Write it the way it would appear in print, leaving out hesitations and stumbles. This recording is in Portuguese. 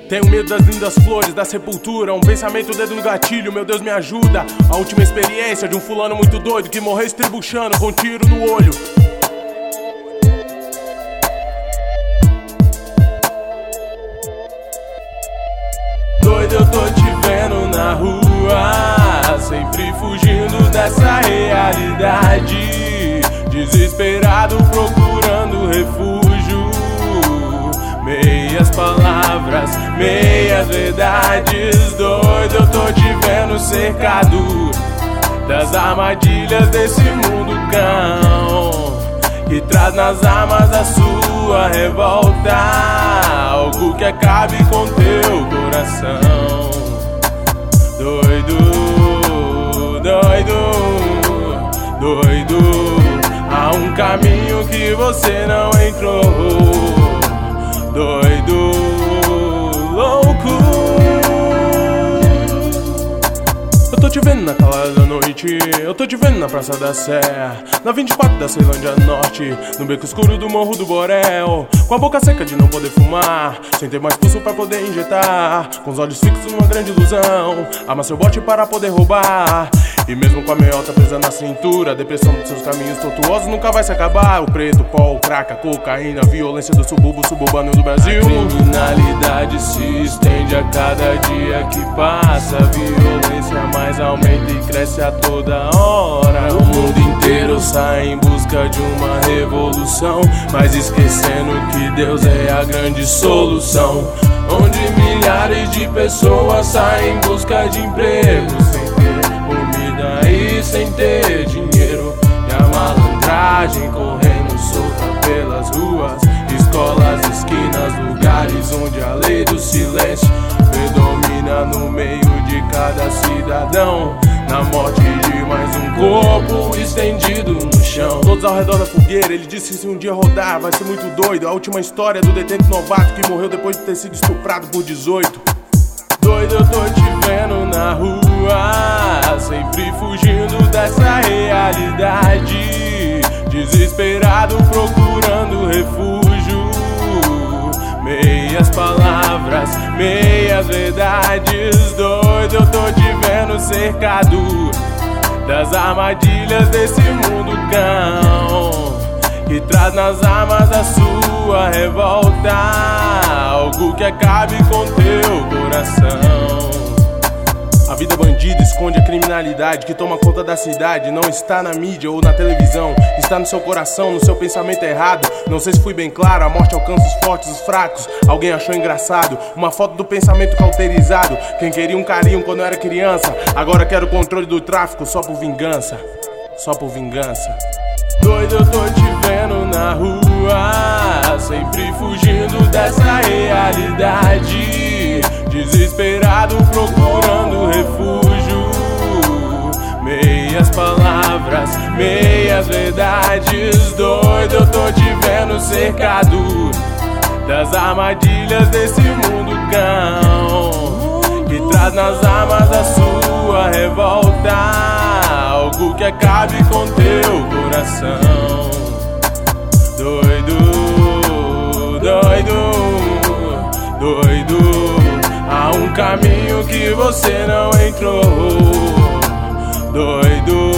Tenho medo das lindas flores, da sepultura. Um pensamento, dedo no gatilho, meu Deus me ajuda. A última experiência de um fulano muito doido que morreu estribuchando com um tiro no olho. Doido, eu tô te vendo na rua, sempre fugindo dessa realidade. Desesperado procurando refúgio. Meias palavras, meias verdades. Doido, eu tô te vendo cercado das armadilhas desse mundo cão, que traz nas armas a sua revolta, algo que acabe com teu coração. Doido, doido, doido, há um caminho que você não entrou. Doido, louco. Eu tô te vendo na calada da noite, eu tô te vendo na Praça da Sé, na 24 da Ceilândia Norte, no beco escuro do Morro do Borel, com a boca seca de não poder fumar, sem ter mais pulso pra poder injetar, com os olhos fixos numa grande ilusão, ama seu bote para poder roubar. E mesmo com a meiota presa na cintura, a depressão dos seus caminhos tortuosos nunca vai se acabar. O preto, pó, o crack, a cocaína, a violência do subúrbio suburbano do Brasil. A criminalidade se estende a cada dia que passa, a violência mais aumenta e cresce a toda hora. O mundo inteiro sai em busca de uma revolução, mas esquecendo que Deus é a grande solução. Onde milhares de pessoas saem em busca de emprego, sem ter comida e sem ter dinheiro, e a malandragem correndo solta pelas ruas, escolas, esquinas, lugares onde a lei do silêncio predomina no meio de cada cidadão. Na morte de mais um corpo estendido no chão, todos ao redor da fogueira, ele disse que se um dia rodar vai ser muito doido. A última história do detento novato que morreu depois de ter sido estuprado por 18. Doido, eu tô te vendo na rua, sempre fugindo dessa realidade. Desesperado procurando refúgio. Meias palavras, meias verdades. Doido, eu tô te vendo cercado das armadilhas desse mundo cão, que traz nas armas a sua revolta, algo que acabe com teu coração. A vida bandida esconde a criminalidade que toma conta da cidade. Não está na mídia ou na televisão, está no seu coração, no seu pensamento errado. Não sei se fui bem claro, a morte alcança os fortes, os fracos. Alguém achou engraçado uma foto do pensamento cauterizado. Quem queria um carinho quando era criança, agora quer o controle do tráfico só por vingança. Só por vingança. Doido, eu tô te vendo na rua, sempre fugindo dessa realidade. Desesperado procurando refúgio. Meias palavras, meias verdades. Doido, eu tô te vendo cercado das armadilhas desse mundo cão, que traz nas armas a sua revolta, algo que acabe com teu coração. Doido, doido, doido, há um caminho que você não entrou. Doido,